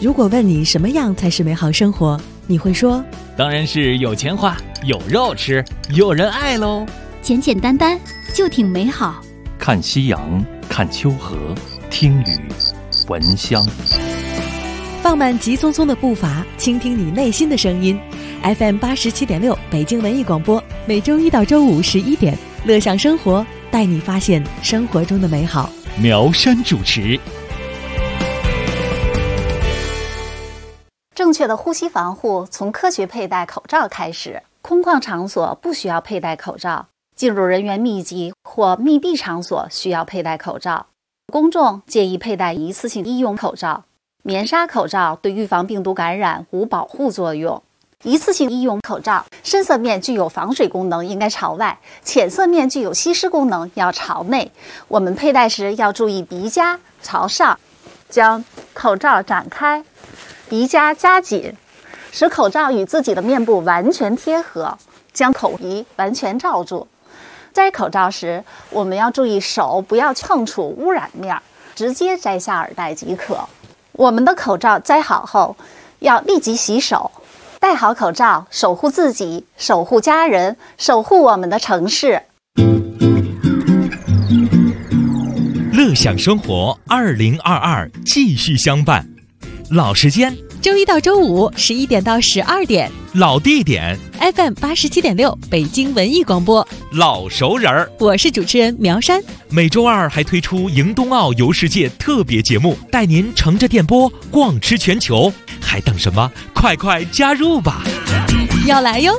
如果问你什么样才是美好生活，你会说当然是有钱花，有肉吃，有人爱喽。 简简单单就挺美好。 看夕阳，看秋河，听雨，闻香。 放慢急匆匆的步伐，倾听你内心的声音。FM 87.6北京文艺广播，每周一到周五11点，乐享生活，带你发现生活中的美好。 苗山主持。 正确的呼吸防护从科学佩戴口罩开始。空旷场所不需要佩戴口罩，进入人员密集或密闭场所需要佩戴口罩。公众建议佩戴一次性医用口罩。棉纱口罩对预防病毒感染无保护作用。一次性医用口罩深色面具有防水功能，应该朝外；浅色面具有吸湿功能，要朝内。我们佩戴时要注意鼻夹朝上，将口罩展开，鼻夹夹紧，使口罩与自己的面部完全贴合，将口鼻完全罩住。摘口罩时，我们要注意手不要碰触污染面，直接摘下耳带即可。我们的口罩摘好后，要立即洗手。戴好口罩，守护自己，守护家人，守护我们的城市。 乐享生活2022继续相伴。老时间周一到周五11点到12点， 老地点 FM 87.6北京文艺广播， 老熟人儿。 我是主持人苗山。 每周二还推出迎冬奥游世界特别节目，带您乘着电波逛吃全球，还等什么？快快加入吧！ 要来哟！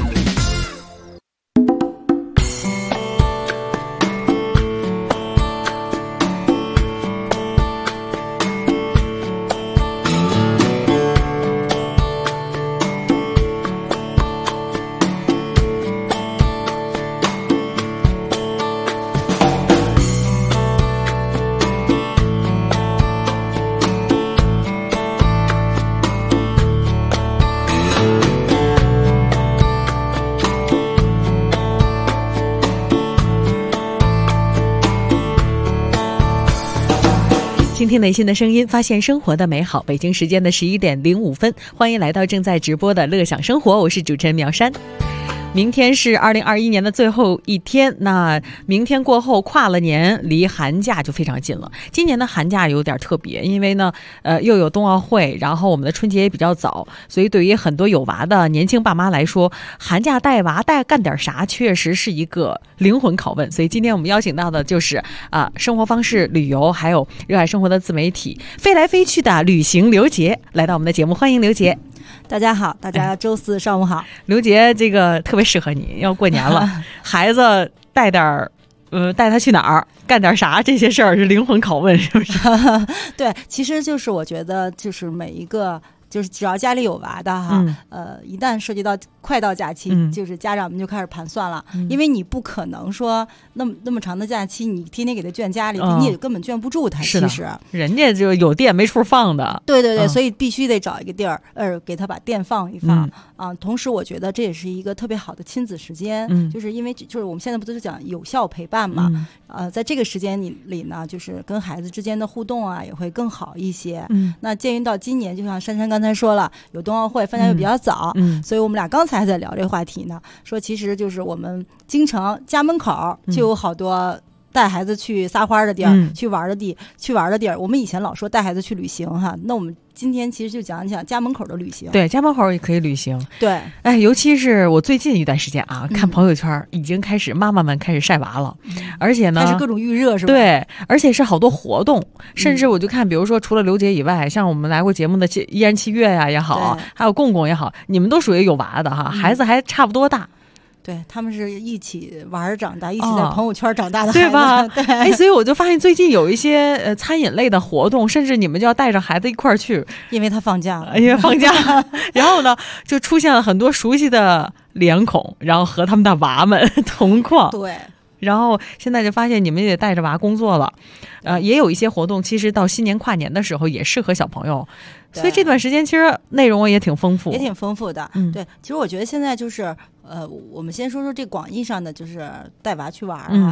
倾听内心的声音，发现生活的美好。北京时间的11点05分，欢迎来到正在直播的乐享生活，我是主持人苗山。明天是2021年的最后一天，那明天过后跨了年，离寒假就非常近了。今年的寒假有点特别，因为呢又有冬奥会，然后我们的春节也比较早，所以对于很多有娃的年轻爸妈来说，寒假带娃干点啥确实是一个灵魂拷问。所以今天我们邀请到的就是生活方式旅游还有热爱生活的自媒体飞来飞去的旅行刘杰来到我们的节目，欢迎刘杰。 大家好，大家周四上午好。 刘杰这个特别适合你，要过年了孩子带他去哪儿干点啥，这些事儿是灵魂拷问，是不是？ 对，其实就是我觉得就是每一个就是只要家里有娃的哈，一旦涉及到快到假期，就是家长们就开始盘算了，因为你不可能说那么长的假期，你天天给他圈家里，你也根本圈不住他。其实人家就有电没处放的。 对对对，所以必须得找一个地儿，给他把电放一放啊。同时，我觉得这也是一个特别好的亲子时间，就是因为就是我们现在不都是讲有效陪伴嘛，在这个时间里呢，就是跟孩子之间的互动啊也会更好一些。那鉴于到今年，就像珊珊刚才说了，有冬奥会，放假又比较早，所以我们俩刚才还在聊这个话题呢，说其实就是我们京城家门口就有好多带孩子去撒欢的地儿，去玩的地儿。我们以前老说带孩子去旅行哈，那我们今天其实就讲讲家门口的旅行。 对，家门口也可以旅行。 对， 哎，尤其是我最近一段时间看朋友圈已经开始妈妈们开始晒娃了，而且呢， 开始各种预热是吧？ 对，而且是好多活动，甚至我就看，比如说除了刘杰以外，像我们来过节目的依然七月呀也好，还有共共也好，你们都属于有娃的哈，孩子还差不多大。 对，他们是一起玩长大，一起在朋友圈长大的孩子， 对吧？ 对， 哎，所以我就发现最近有一些餐饮类的活动，甚至你们就要带着孩子一块儿去， 因为他放假了， 因为放假，然后呢，就出现了很多熟悉的脸孔，然后和他们的娃们同框。 对。 然后现在就发现你们也带着娃工作了，也有一些活动，其实到新年跨年的时候也适合小朋友，所以这段时间其实内容也挺丰富， 的。对，其实我觉得现在就是我们先说说这广义上的，就是带娃去玩啊。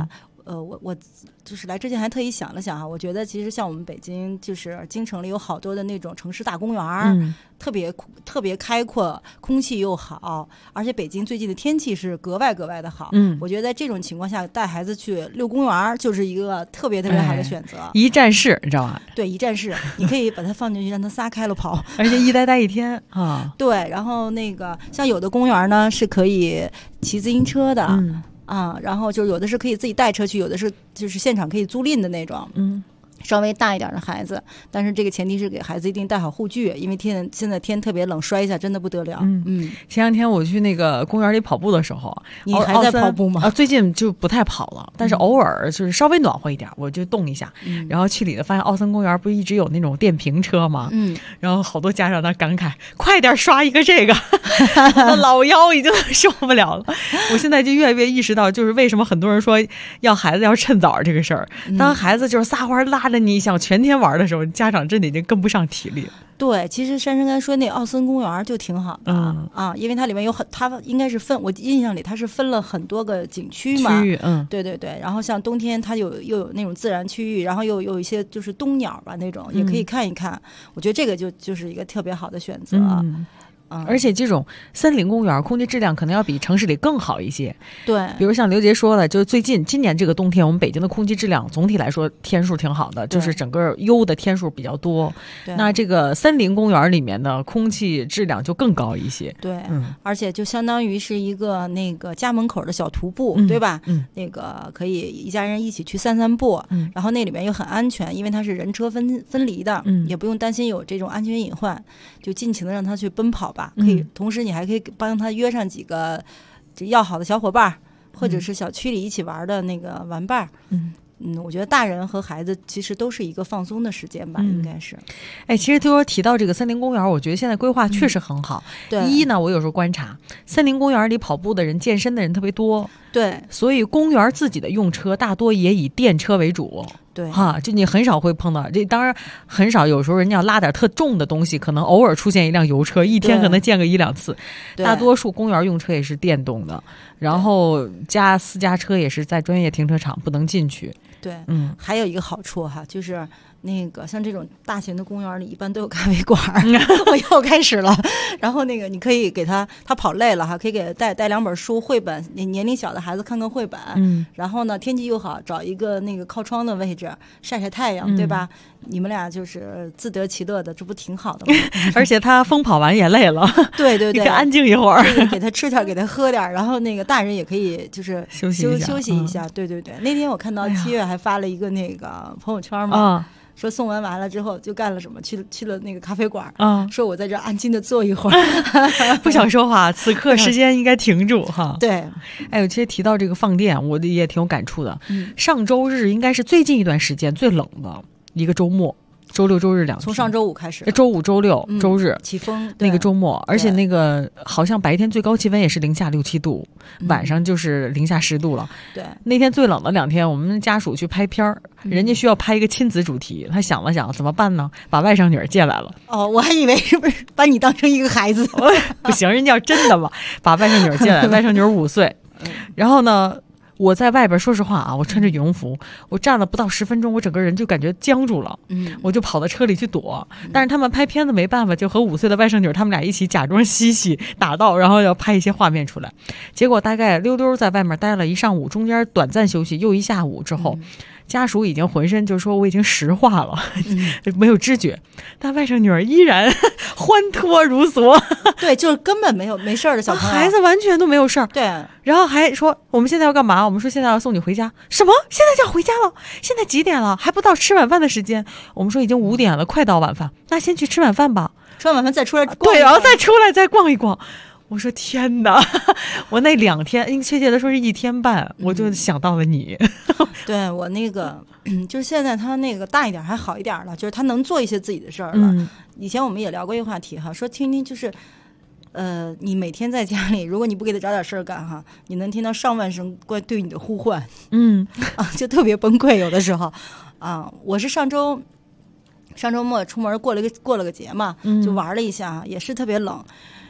我就是来之前还特意想了想哈，我觉得其实像我们北京就是京城里有好多的那种城市大公园，特别开阔，空气又好，而且北京最近的天气是格外的好。我觉得在这种情况下带孩子去遛公园就是一个特别好的选择。 一站式，你知道吗？ 对，一站式，你可以把它放进去，让它撒开了跑， 而且一待一天啊。 对，然后那个像有的公园呢是可以骑自行车的。然后就有的是可以自己带车去，有的是就是现场可以租赁的那种。稍微大一点的孩子，但是这个前提是给孩子一定带好护具，因为现在天特别冷，摔一下真的不得了。 前两天我去那个公园里跑步的时候， 你还在跑步吗？ 最近就不太跑了，但是偶尔就是稍微暖和一点我就动一下。然后去里头发现奥森公园不是一直有那种电瓶车吗？然后好多家长在感慨，快点刷一个这个，我的老腰已经受不了了。我现在就越来越意识到，就是为什么很多人说要孩子要趁早这个事儿。当孩子就是撒欢拉着你想全天玩的时候，家长真的已经跟不上体力了。对， 其实珊珊刚才说那奥森公园就挺好的，因为它里面有它应该是我印象里它是分了很多个景区嘛，对，然后像冬天它又有那种自然区域，然后又有一些就是冬鸟吧那种，也可以看一看。我觉得这个就是一个特别好的选择。 而且这种森林公园空气质量可能要比城市里更好一些。 对， 比如像刘杰说的，就是今年这个冬天我们北京的空气质量总体来说天数挺好的，就是整个优的天数比较多。那这个森林公园里面的空气质量就更高一些。 对，而且就相当于是一个那个家门口的小徒步，对吧？那个可以一家人一起去散步，然后那里面又很安全，因为它是人车分离的，也不用担心有这种安全隐患，就尽情的让他去奔跑吧。可以，同时你还可以帮他约上几个要好的小伙伴，或者是小区里一起玩的那个玩伴。我觉得大人和孩子其实都是一个放松的时间吧，应该是。 其实提到这个森林公园，我觉得现在规划确实很好。一呢，我有时候观察森林公园里跑步的人、健身的人特别多， 对， 所以公园自己的用车大多也以电车为主。 对就你很少会碰到，这当然很少，有时候人家要拉点特重的东西，可能偶尔出现一辆油车，一天可能见个1-2次。大多数公园用车也是电动的，然后加私家车也是在专业停车场不能进去。 对，还有一个好处哈，就是那个像这种大型的公园里一般都有咖啡馆我又开始了。然后那个你可以给他跑累了哈，可以给他带2本书绘本，年龄小的孩子看绘本。然后呢天气又好，找一个那个靠窗的位置晒晒太阳，对吧？你们俩就是自得其乐的，这不挺好的吗？ 而且他疯跑完也累了， 对， 你可安静一会儿， 给他吃点，给他喝点，然后那个大人也可以就是休息一下。对，那天我看到7月还发了一个那个朋友圈嘛。说送完了之后就干了什么，去了那个咖啡馆，说我在这安静的坐一会儿， 不想说话，此刻时间应该停住哈。 对， 我其实提到这个放电，我也挺有感触的。上周日应该是最近一段时间最冷的一个周末。周六周日2天， 从上周五开始， 周五周六周日起风， 那个周末，而且那个好像白天最高气温也是零下6、7度，晚上就是零下10度了。 对， 那天最冷的2天，我们家属去拍片儿，人家需要拍一个亲子主题，他想了想怎么办呢？把外甥女儿借来了。 我还以为是不是把你当成一个孩子？ 不行，人家要真的嘛，把外甥女儿借来，外甥女儿5岁，然后呢？我在外边，说实话啊，我穿着羽绒服，我站了不到10分钟，我整个人就感觉僵住了。我就跑到车里去躲。但是他们拍片子没办法，就和5岁的外甥女他们俩一起假装嬉戏打闹，然后要拍一些画面出来。结果大概溜溜在外面待了一上午，中间短暂休息又一下午之后。家属已经浑身就说我已经石化了，没有知觉，但外甥女儿依然欢脱如梭。 对，就是根本没事的小朋友， 孩子完全都没有事儿。 对， 然后还说我们现在要干嘛？我们说现在要送你回家。什么？现在就要回家了？现在几点了？还不到吃晚饭的时间。我们说已经5点了，快到晚饭，那先去吃晚饭吧。 吃完晚饭再出来逛一逛。 对，然后再出来再逛一逛。我说天哪，我那2天，确切的说是1天半，我就想到了你。 对，我那个就是现在他那个大一点还好一点了，就是他能做一些自己的事儿了。以前我们也聊过一个话题哈，说听听就是你每天在家里，如果你不给他找点事儿干哈，你能听到上万声对你的呼唤，就特别崩溃有的时候啊。我是上周末出门过了个节嘛，就玩了一下，也是特别冷。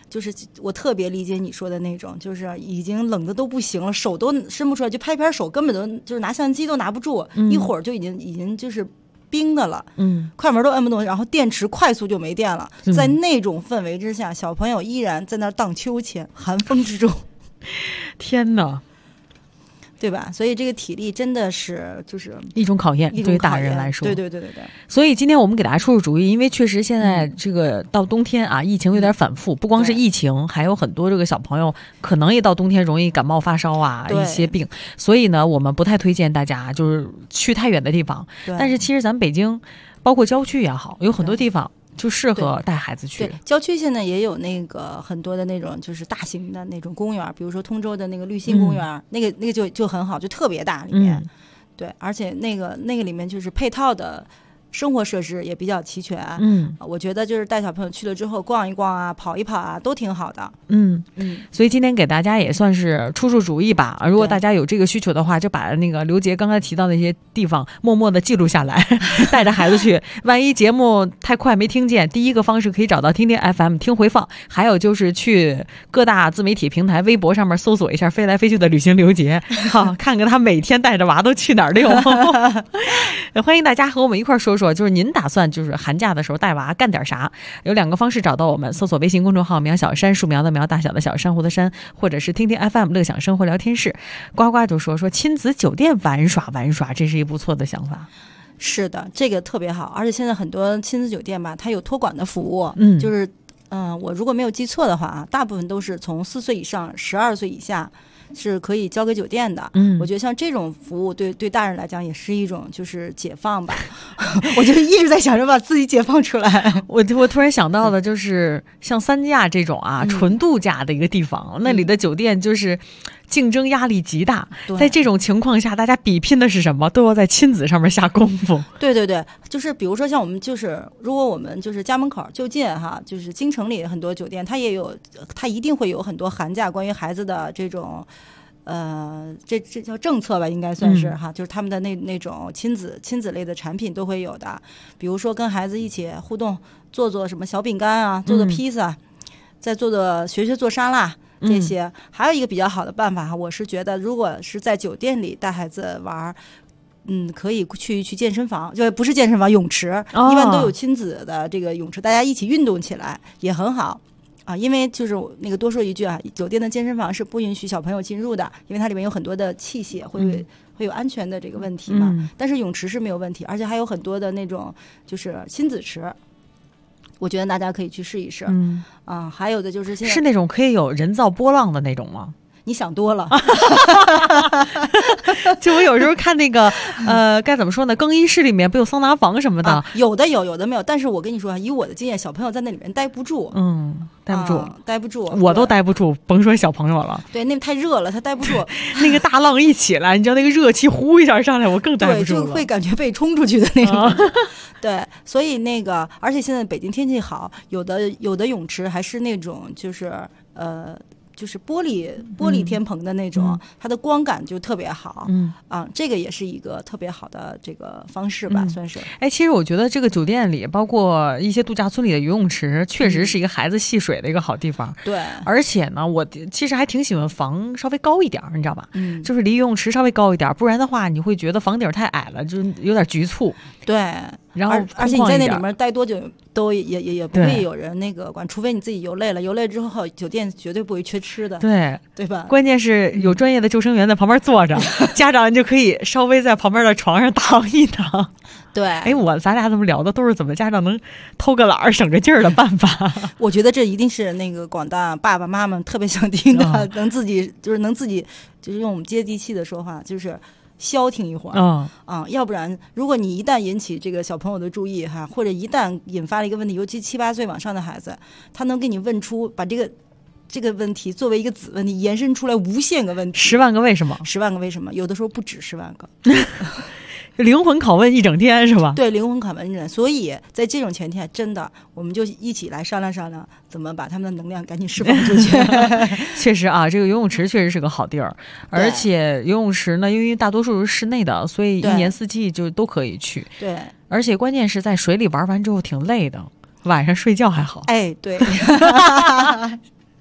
就是我特别理解你说的那种，就是已经冷的都不行了，手都伸不出来，就拍拍手，根本都就是拿相机都拿不住，一会儿就已经就是冰的了，快门都摁不动，然后电池快速就没电了。在那种氛围之下，小朋友依然在那荡秋千，寒风之中， 天哪！ 对吧？所以这个体力真的是就是一种考验，对于大人来说。 对。 所以今天我们给大家出出主意，因为确实现在这个到冬天啊，疫情有点反复，不光是疫情，还有很多这个小朋友可能一到冬天容易感冒发烧啊，一些病。所以呢，我们不太推荐大家就是去太远的地方。但是其实咱北京，包括郊区也好，有很多地方就适合带孩子去。 对，郊区现在也有那个很多的那种就是大型的那种公园，比如说通州的那个绿心公园，那个就很好，就特别大里面。对，而且那个里面就是配套的生活设施也比较齐全。我觉得就是带小朋友去了之后逛一逛啊，跑一跑啊，都挺好的。 所以今天给大家也算是出出主意吧。如果大家有这个需求的话，就把那个刘杰刚才提到的一些地方默默的记录下来，带着孩子去。万一节目太快没听见，第一个方式可以找到听听 FM 听回放，还有就是去各大自媒体平台微博上面搜索一下飞来飞去的旅行刘杰，好看看他每天带着娃都去哪儿溜。欢迎大家和我们一块说说，就是您打算就是寒假的时候带娃干点啥？有2个方式找到我们，搜索微信公众号苗小山，树苗的苗，大小的小，珊瑚的珊，或者是听听 FM 乐享生活聊天室。呱呱就说亲子酒店玩耍，这是一不错的想法。 是的，这个特别好，而且现在很多亲子酒店吧，它有托管的服务，就是我如果没有记错的话啊，大部分都是从4岁以上12岁以下是可以交给酒店的。我觉得像这种服务对大人来讲也是一种就是解放吧。我就一直在想着把自己解放出来。 我突然想到的就是像三亚这种啊，纯度假的一个地方，那里的酒店就是竞争压力极大，在这种情况下大家比拼的是什么？都要在亲子上面下功夫。 对，就是比如说像我们就是如果我们就是家门口就近哈，就是京城里很多酒店它一定会有很多寒假关于孩子的这种这叫政策吧，应该算是哈，就是他们的那种亲子类的产品都会有的，比如说跟孩子一起互动，做什么小饼干啊，做披萨，再学做沙拉这些。还有一个比较好的办法，我是觉得如果是在酒店里带孩子玩，可以去健身房，就不是健身房，泳池，一般都有亲子的这个泳池，大家一起运动起来也很好。因为就是那个多说一句啊，酒店的健身房是不允许小朋友进入的，因为它里面有很多的器械，会有安全的这个问题嘛。但是泳池是没有问题，而且还有很多的那种就是亲子池，我觉得大家可以去试一试。还有的就是现在是那种可以有人造波浪的那种吗？ 你想多了。 就我有时候看那个该怎么说呢，更衣室里面不有桑拿房什么的， 有的有的没有。但是我跟你说，以我的经验，小朋友在那里面待不住。待不住， 我都待不住，甭说小朋友了。 对，那太热了，他待不住。 那个大浪一起来，你知道那个热气呼一下上来，我更待不住了。 对，就会感觉被冲出去的那种。对，所以那个，而且现在北京天气好，有的泳池还是那种就是就是玻璃天棚的那种，它的光感就特别好。这个也是一个特别好的这个方式吧，算是。 其实我觉得这个酒店里，包括一些度假村里的游泳池，确实是一个孩子戏水的一个好地方。 对， 而且呢，我其实还挺喜欢房稍微高一点，你知道吧？就是离游泳池稍微高一点，不然的话你会觉得房顶太矮了，就有点局促。 对。 然后而且你在那里面待多久都也不会有人那个管，除非你自己游累了，游累之后酒店绝对不会缺吃的，对吧？ 关键是有专业的救生员在旁边坐着，家长就可以稍微在旁边的床上躺一躺。 对， 咱俩这么聊的都是怎么家长能偷个懒儿省着劲儿的办法。 我觉得这一定是那个广大爸爸妈妈特别想听的，能自己就是用我们接地气的说话，就是消停一会儿。要不然如果你一旦引起这个小朋友的注意哈，或者一旦引发了一个问题，尤其7、8岁往上的孩子，他能给你问出把这个问题作为一个子问题延伸出来无限个问题 ，10万个为什么 ，10万个为什么，有的时候不止10万个。 灵魂拷问一整天是吧？ 对，灵魂拷问一整天。所以在这种前提下，真的我们就一起来商量商量，怎么把他们的能量赶紧释放出去。 确实啊，这个游泳池确实是个好地儿，而且游泳池呢，因为大多数是室内的，所以一年四季就都可以去。 对， 而且关键是在水里玩完之后挺累的，晚上睡觉还好。 对。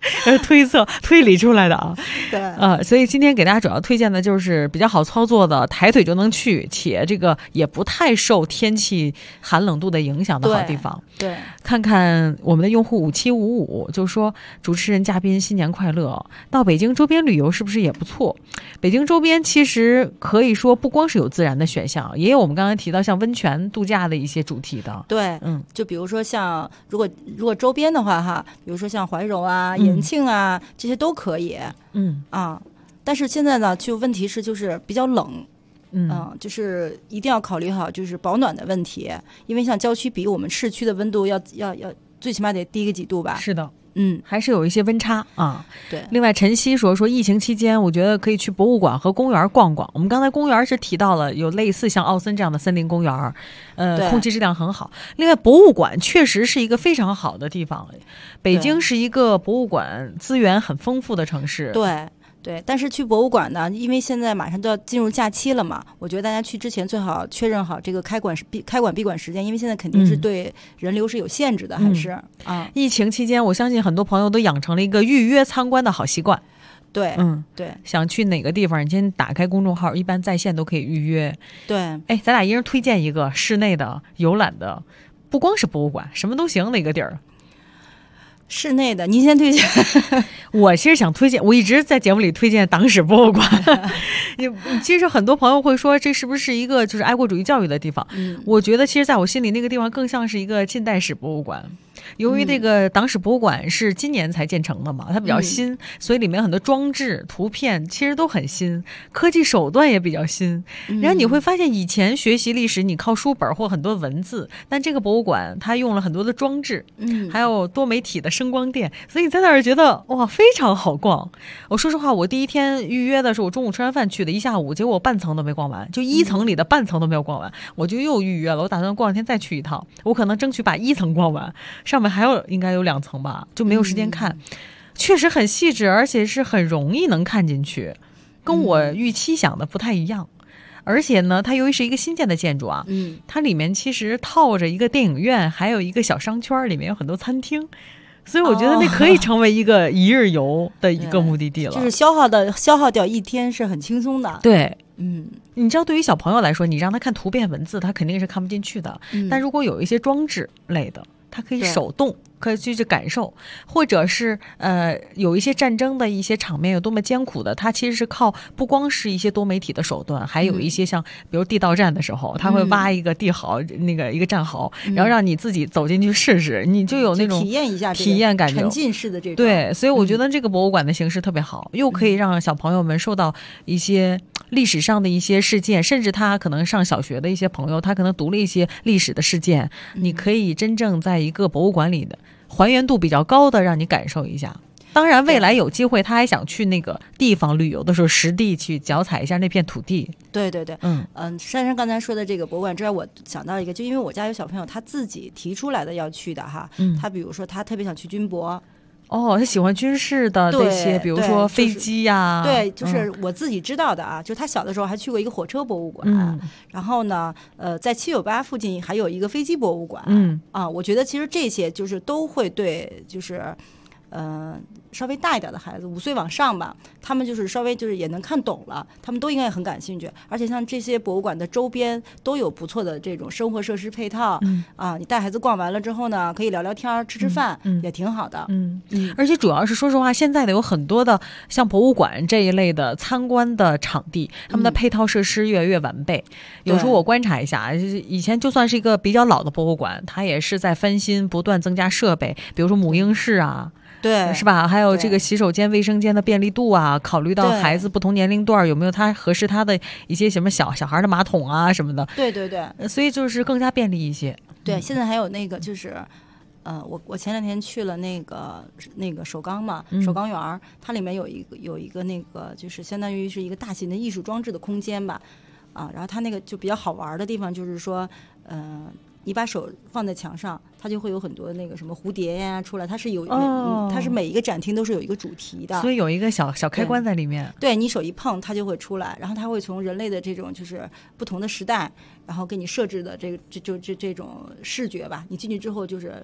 推理出来的啊。 对， 所以今天给大家主要推荐的就是比较好操作的，抬腿就能去，且这个也不太受天气寒冷度的影响的好地方。 对， 看看我们的用户5755就说，主持人嘉宾新年快乐，到北京周边旅游是不是也不错？北京周边其实可以说不光是有自然的选项，也有我们刚才提到像温泉度假的一些主题的。 对，就比如说像如果周边的话哈，比如说像怀柔啊、延庆啊，这些都可以。但是现在呢，就问题是就是比较冷。就是一定要考虑好就是保暖的问题，因为像郊区比我们市区的温度要最起码得低个几度吧。 是的，还是有一些温差啊。 对。 另外，晨曦说疫情期间，我觉得可以去博物馆和公园逛逛。我们刚才公园是提到了有类似像奥森这样的森林公园，空气质量很好。另外，博物馆确实是一个非常好的地方。北京是一个博物馆资源很丰富的城市。 对，但是去博物馆呢，因为现在马上都要进入假期了嘛，我觉得大家去之前最好确认好这个开馆闭馆时间，因为现在肯定是对人流是有限制的，还是疫情期间，我相信很多朋友都养成了一个预约参观的好习惯。 对，对， 想去哪个地方，你先打开公众号，一般在线都可以预约。 对， 哎，咱俩一人推荐一个室内的游览的，不光是博物馆，什么都行的一个地儿。 室内的，您先推荐。 我其实想推荐，我一直在节目里推荐党史博物馆。其实很多朋友会说，这是不是一个就是爱国主义教育的地方？我觉得其实在我心里，那个地方更像是一个近代史博物馆。由于这个党史博物馆是今年才建成的嘛，它比较新，所以里面很多装置、图片其实都很新，科技手段也比较新。然后你会发现，以前学习历史你靠书本或很多文字，但这个博物馆它用了很多的装置，还有多媒体的声光电，所以你在那儿觉得哇非常好逛。我说实话，我第一天预约的时候，我中午吃完饭去的，一下午，结果我半层都没逛完，就一层里的半层都没有逛完，我就又预约了。我打算过两天再去一趟，我可能争取把一层逛完，上面应该有2层吧，就没有时间看。确实很细致，而且是很容易能看进去，跟我预期想的不太一样。而且呢，它由于是一个新建的建筑啊，它里面其实套着一个电影院，还有一个小商圈，里面有很多餐厅，所以我觉得那可以成为一个一日游的一个目的地了。 就是消耗掉一天是很轻松的。 对，你知道，对于小朋友来说，你让他看图片文字，他肯定是看不进去的。但如果有一些装置类的，他可以手动，可以去感受，或者是有一些战争的一些场面有多么艰苦的，它其实是靠不光是一些多媒体的手段，还有一些像比如地道战的时候，他会挖一个地壕，那个一个战壕，然后让你自己走进去试试，你就有那种体验一下体验感觉， 沉浸式的这种。 对，所以我觉得这个博物馆的形式特别好，又可以让小朋友们受到一些历史上的一些事件，甚至他可能上小学的一些朋友，他可能读了一些历史的事件，你可以真正在一个博物馆里的还原度比较高的让你感受一下。当然未来有机会他还想去那个地方旅游的时候，实地去脚踩一下那片土地。 对对对，珊珊刚才说的这个博物馆之外，我想到一个，就因为我家有小朋友他自己提出来的要去的哈，他比如说他特别想去军博。 他喜欢军事的这些，比如说飞机呀。 对，就是我自己知道的啊。就他小的时候还去过一个火车博物馆，然后呢，在798附近还有一个飞机博物馆。我觉得其实这些就是都会对，就是稍微大一点的孩子，5岁往上吧，他们就是稍微就是也能看懂了，他们都应该很感兴趣。而且像这些博物馆的周边都有不错的这种生活设施配套，你带孩子逛完了之后呢，可以聊聊天、吃吃饭，也挺好的。 而且主要是说实话，现在的有很多的像博物馆这一类的参观的场地，他们的配套设施越来越完备。有时候我观察一下，以前就算是一个比较老的博物馆，它也是在翻新，不断增加设备，比如说母婴室啊。 对， 是吧？还有这个洗手间、卫生间的便利度啊，考虑到孩子不同年龄段有没有他合适他的一些什么小孩的马桶啊什么的。 对对对， 所以就是更加便利一些。 对，现在还有那个就是，我前2天去了那个首钢嘛，首钢园，它里面有一个那个就是相当于是一个大型的艺术装置的空间吧，然后它那个就比较好玩的地方就是说，你把手放在墙上，它就会有很多那个什么蝴蝶呀出来，它是有，它是每一个展厅都是有一个主题的， 所以有一个小开关在里面。 对，你手一碰它就会出来，然后它会从人类的这种就是不同的时代，然后给你设置的这种视觉吧，你进去之后就是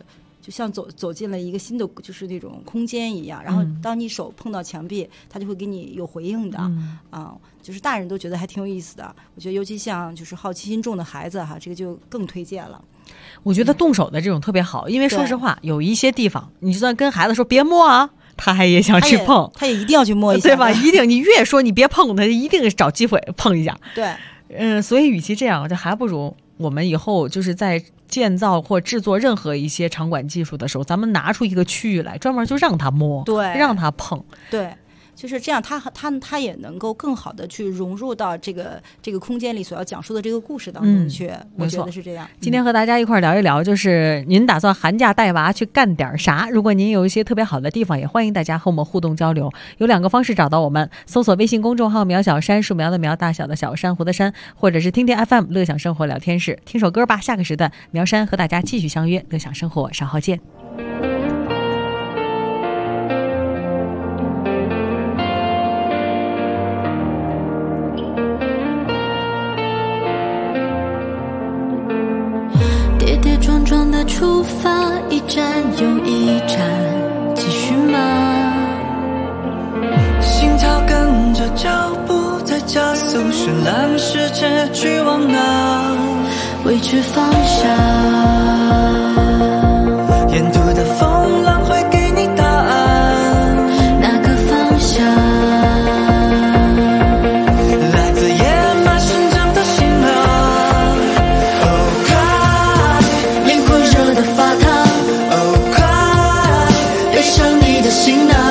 就像走进了一个新的就是那种空间一样，然后当你手碰到墙壁，它就会给你有回应的就是大人都觉得还挺有意思的。我觉得尤其像就是好奇心重的孩子哈，这个就更推荐了。 我觉得动手的这种特别好，因为说实话，有一些地方你就算跟孩子说别摸啊，他也想去碰， 他也一定要去摸一下， 对吧？一定，你越说你别碰，他一定找机会碰一下。 对， 所以与其这样，就还不如我们以后就是在建造或制作任何一些场馆技术的时候，咱们拿出一个区域来，专门就让他摸， 对， 让他碰， 对。就是这样，他也能够更好的去融入到这个空间里所要讲述的这个故事当中去。我觉得是这样。 今天和大家一块聊一聊，就是您打算寒假带娃去干点啥？如果您有一些特别好的地方，也欢迎大家和我们互动交流。有2个方式找到我们：搜索微信公众号“苗小山”，树苗的苗，大小的小，珊瑚的珊，或者是听听 FM 乐享生活聊天室，听首歌吧。下个时段，苗山和大家继续相约乐享生活，稍后见。 出发，一站又一站，继续吗？ 心跳跟着脚步在加速，绚烂世界去往哪？ 未知方向。 沿途的风浪会给你答案， 哪个方向？ 来自野马生长的心啊。 行囊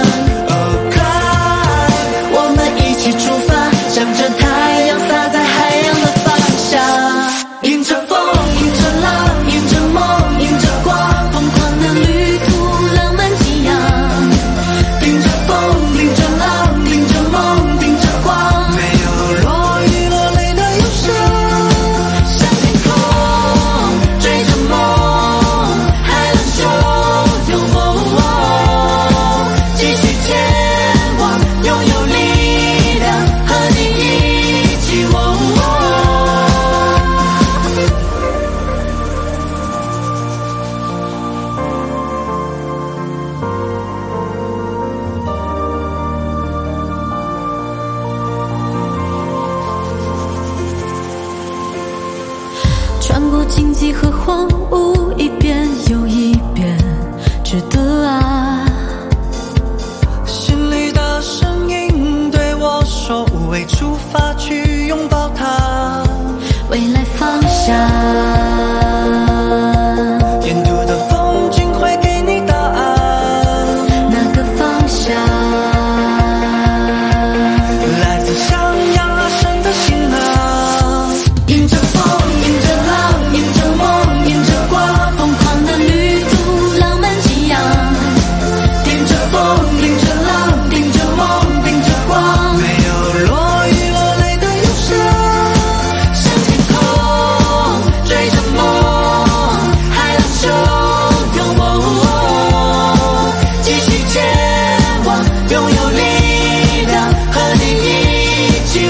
我们一起出发，向着太阳洒在海洋的方向，迎着风，迎着浪，迎着梦，迎着光，疯狂的旅途，浪漫激昂，迎着风，迎着浪，迎着梦，迎着光， 没有落雨落泪的忧伤， 向天空追着梦，海浪汹涌荆棘和荒芜，一遍又一遍，值得啊！ 心里的声音对我说，无畏出发去拥抱它， 未来方向。 沿途的风景会给你答案， 哪个方向？ 来自向阳而生的心啊， 迎着风，迎着浪，迎着梦，迎着光，疯狂的旅途，浪漫激昂，迎着风，迎着浪，迎着梦，迎着光， 没有落雨落泪的忧伤， 向天空追着梦，海浪汹涌，继续前往，拥有力量，和你一起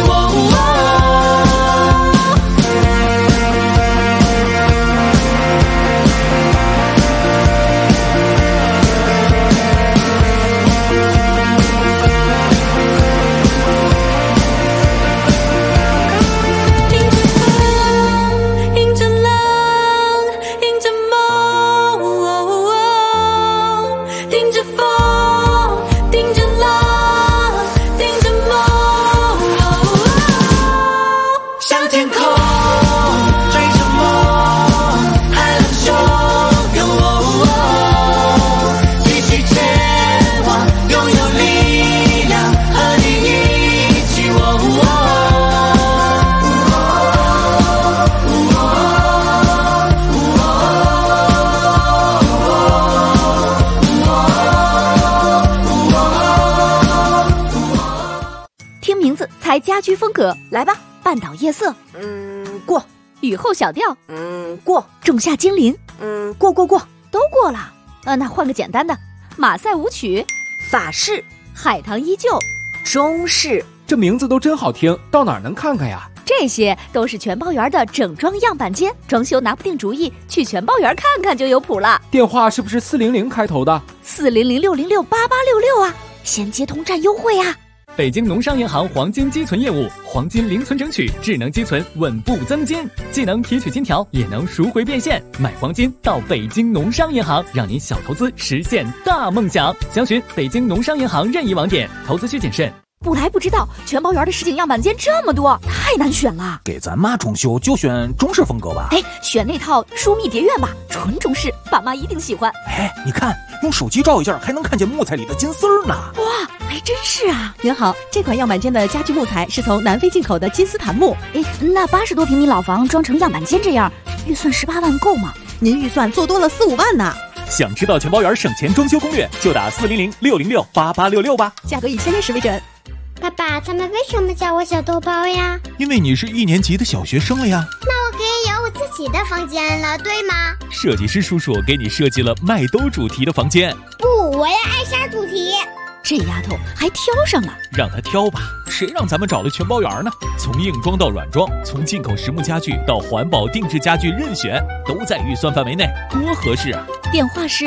猜家居风格，来吧！半岛夜色， 过； 雨后小调， 过； 仲夏精灵， 过， 都过了。那换个简单的，马赛舞曲， 法式， 海棠依旧， 中式。 这名字都真好听，到哪儿能看看呀？ 这些都是全包园的整装样板间，装修拿不定主意，去全包园看看就有谱了。 电话是不是400开头的 ？400-606-8866啊，先接通占优惠啊！ 北京农商银行黄金积存业务，黄金零存整取，智能积存，稳步增金，既能提取金条，也能赎回变现。买黄金到北京农商银行，让您小投资实现大梦想。详询北京农商银行任意网点，投资需谨慎。 不来不知道，全包园的实景样板间这么多，太难选了。 给咱妈装修就选中式风格吧。 选那套疏密蝶院吧，纯中式，爸妈一定喜欢。 你看，用手机照一下，还能看见木材里的金丝儿呢。 哇，还真是啊！ 您好，这款样板间的家具木材是从南非进口的金丝檀木。 那80多平米老房装成样板间这样，预算18万够吗？ 您预算做多了4-5万呢。 想知道全包园省钱装修攻略，就打400-606-8866吧。 价格以签约时为准。 爸爸，他们为什么叫我小豆包呀？ 因为你是1年级的小学生了呀。 那我可以有我自己的房间了，对吗？ 设计师叔叔给你设计了麦兜主题的房间。 不，我要艾莎主题。 这丫头还挑上了， 让她挑吧，谁让咱们找了全包园呢？从硬装到软装，从进口实木家具到环保定制家具，任选，都在预算范围内，多合适啊！ 电话是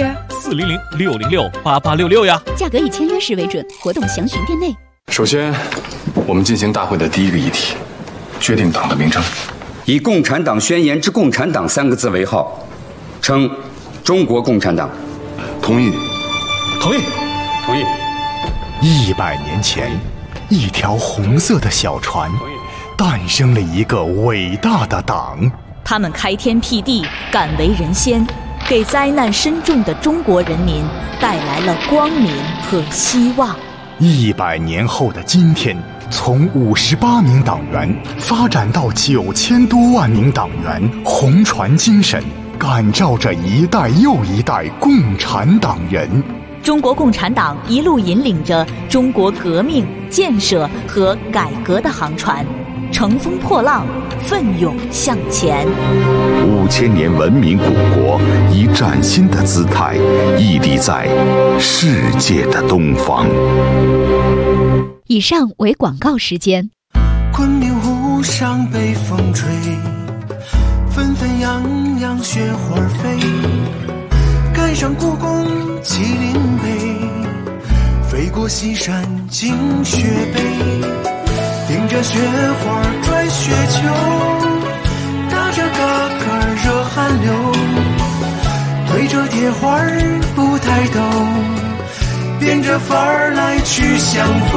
400-606-8866呀。 价格以签约时为准，活动详询店内。 首先，我们进行大会的第一个议题，决定党的名称， 以《共产党宣言》之“共产党”3个字为号，称中国共产党。 同意。 同意。同意。 100年前，一条红色的小船，诞生了一个伟大的党。 他们开天辟地，敢为人先，给灾难深重的中国人民带来了光明和希望。 100年后的今天，从58名党员发展到9000多万名党员，红船精神感召着一代又一代共产党人。 中国共产党一路引领着中国革命、建设和改革的航船，乘风破浪，奋勇向前。 5000年文明古国以崭新的姿态屹立在世界的东方。 以上为广告时间。 昆明湖上北风吹，纷纷扬扬雪花飞，赶上故宫麒麟碑，飞过西山进雪北，迎着雪花转雪球，打着嘎嘎热汗流，对着铁花不抬头，变着法儿来去相逢。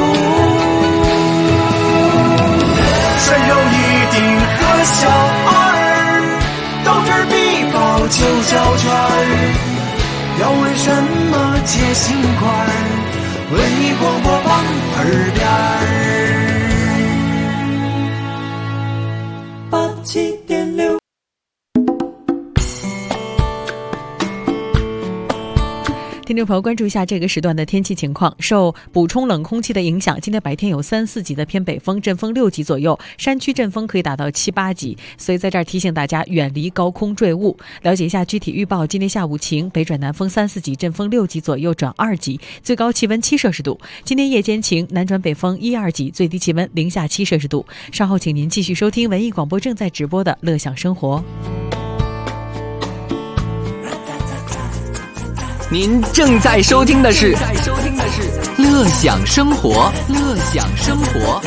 山有一定和小二，斗智必报9角圈。要问什么解心宽，文艺广播网耳边87.6。 听众朋友，关注一下这个时段的天气情况。受补充冷空气的影响，今天白天有3、4级的偏北风，阵风6级左右，山区阵风可以达到7、8级，所以在这儿提醒大家远离高空坠物。了解一下具体预报：今天下午晴，北转南风3、4级，阵风6级左右转2级，最高气温7摄氏度。今天夜间晴，南转北风1、2级，最低气温零下7摄氏度。稍后请您继续收听文艺广播正在直播的乐享生活。 您正在收听的是乐享生活，乐享生活。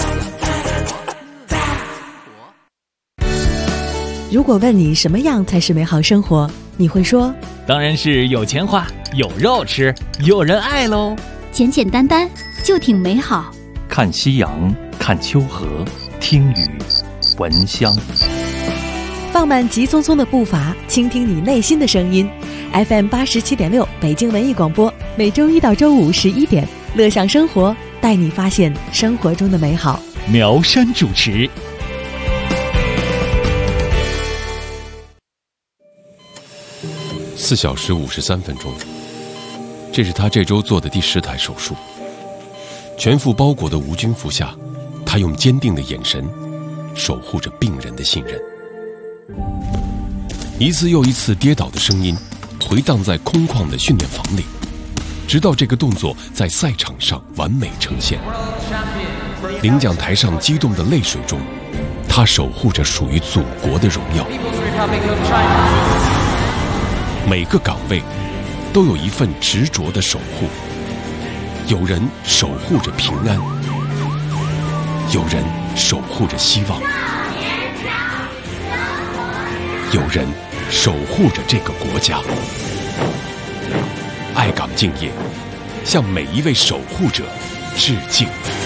如果问你什么样才是美好生活，你会说当然是有钱花，有肉吃，有人爱喽。 简简单单就挺美好。 看夕阳，看秋荷，听雨，闻香。 放慢急匆匆的步伐，倾听你内心的声音。FM 87.6北京文艺广播，每周1到周511点，乐享生活，带你发现生活中的美好。 苗山主持。 4小时53分钟，这是他这周做的第10台手术。全副包裹的无菌服下，他用坚定的眼神守护着病人的信任。一次又一次跌倒的声音回荡在空旷的训练房里，直到这个动作在赛场上完美呈现。领奖台上激动的泪水中， 他守护着属于祖国的荣耀。每个岗位都有一份执着的守护，有人守护着平安，有人守护着希望，有人守护着这个国家。爱岗敬业，向每一位守护者致敬。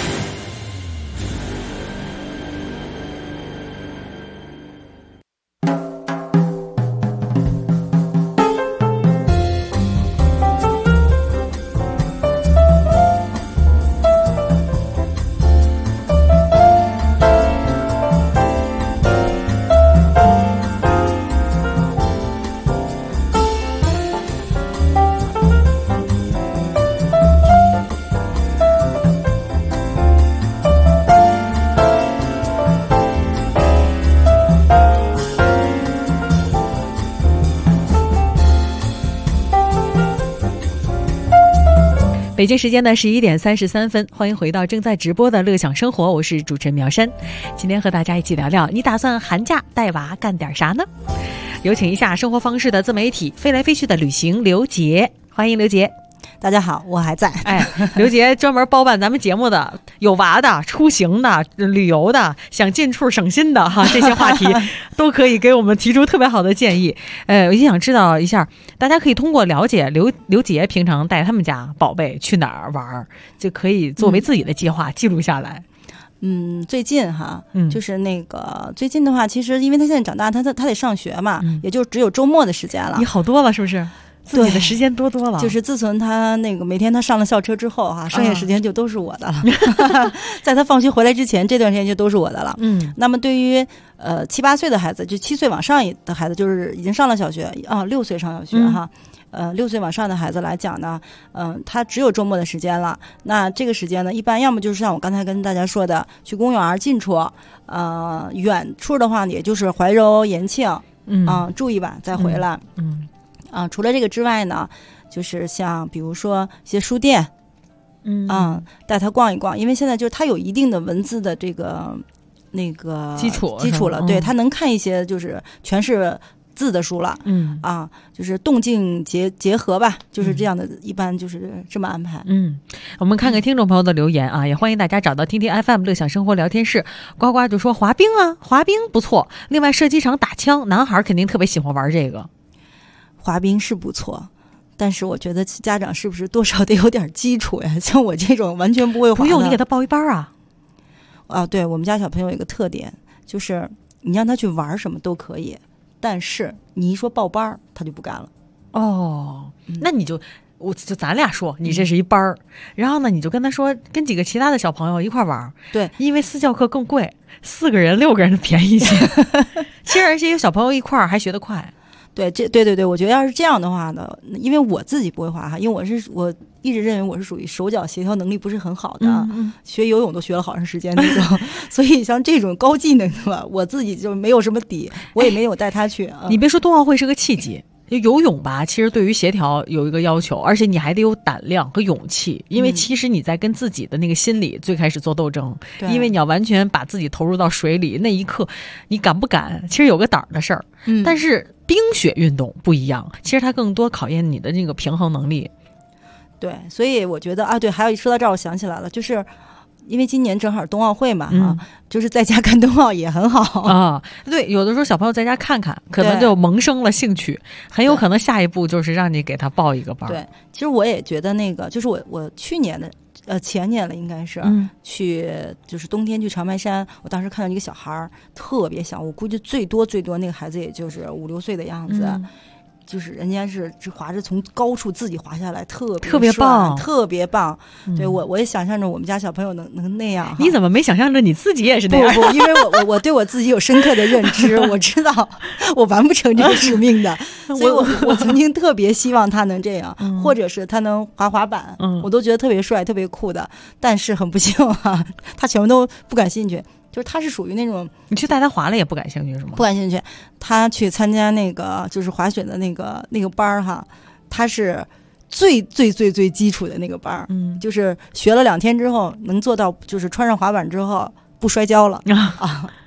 北京时间的11点33分，欢迎回到正在直播的乐享生活，我是主持人苗山。今天和大家一起聊聊，你打算寒假带娃干点啥呢？有请一下生活方式的自媒体飞来飞去的旅行刘杰，欢迎刘杰。 大家好，我还在。 刘杰专门包办咱们节目的，有娃的、出行的、旅游的、想近处省心的哈，这些话题都可以给我们提出特别好的建议。我就想知道一下，大家可以通过了解刘杰平常带他们家宝贝去哪儿玩，就可以作为自己的计划记录下来。 最近哈，就是那个最近的话，其实因为他现在长大，他得上学嘛，也就只有周末的时间了。 你好多了是不是？自己的时间多了， 就是自从他那个每天他上了校车之后哈，剩下时间就都是我的了。在他放学回来之前，这段时间就都是我的了。那么对于7、8岁的孩子，就7岁往上的孩子，就是已经上了小学啊，6岁上小学哈。6岁往上的孩子来讲呢，他只有周末的时间了。那这个时间呢，一般要么就是像我刚才跟大家说的，去公园近处，远处的话，也就是怀柔、延庆，住一晚再回来。除了这个之外呢，就是像比如说一些书店，带他逛一逛，因为现在就是他有一定的文字的这个那个基础了，对，他能看一些就是全是字的书了，就是动静结合吧，就是这样的，一般就是这么安排。 我们看看听众朋友的留言啊，也欢迎大家找到听听 FM 乐享生活聊天室。呱呱就说滑冰啊，滑冰不错，另外射击场打枪，男孩肯定特别喜欢玩这个。 滑冰是不错，但是我觉得家长是不是多少得有点基础呀？像我这种完全不会滑的， 不用你给他报一班啊。 对，我们家小朋友有一个特点，就是你让他去玩什么都可以，但是你一说报班他就不干了。 那你就咱俩说你这是一班儿，然后呢你就跟他说跟几个其他的小朋友一块玩。 对， 因为私教课更贵，4个人6个人的便宜些。其实而且有小朋友一块儿还学得快。 对，对，我觉得要是这样的话呢，因为我自己不会滑哈，因为我一直认为我是属于手脚协调能力不是很好的，学游泳都学了好长时间那种，所以像这种高技能的吧，我自己就没有什么底，我也没有带他去。 你别说冬奥会是个契机。游泳吧，其实对于协调有一个要求，而且你还得有胆量和勇气，因为其实你在跟自己的那个心理最开始做斗争，因为你要完全把自己投入到水里，那一刻你敢不敢，其实有个胆的事儿。但是冰雪运动不一样，其实它更多考验你的那个平衡能力。 对，所以我觉得对，还有说到这儿我想起来了，就是因为今年正好冬奥会嘛，就是在家看冬奥也很好啊。对，有的时候小朋友在家看看，可能就萌生了兴趣，很有可能下一步就是让你给他报一个班。 对，其实我也觉得那个，就是我去年的前年了，应该是去就是冬天去长白山，我当时看到一个小孩特别小，我估计最多那个孩子也就是5、6岁的样子。就是人家是滑着从高处自己滑下来，特别棒， 特别棒。对，我也想象着我们家小朋友能那样。 你怎么没想象着你自己也是那样？ 不，因为我对我自己有深刻的认知，我知道我完不成这个使命的，所以我曾经特别希望他能这样，或者是他能滑板，我都觉得特别帅、特别酷的。但是很不幸啊，他全部都不感兴趣。就是他是属于那种， 你去带他滑了也不感兴趣是吗？ 不感兴趣，他去参加那个就是滑雪的那个班哈，他是最基础的那个班，就是学了2天之后能做到，就是穿上滑板之后不摔跤了啊。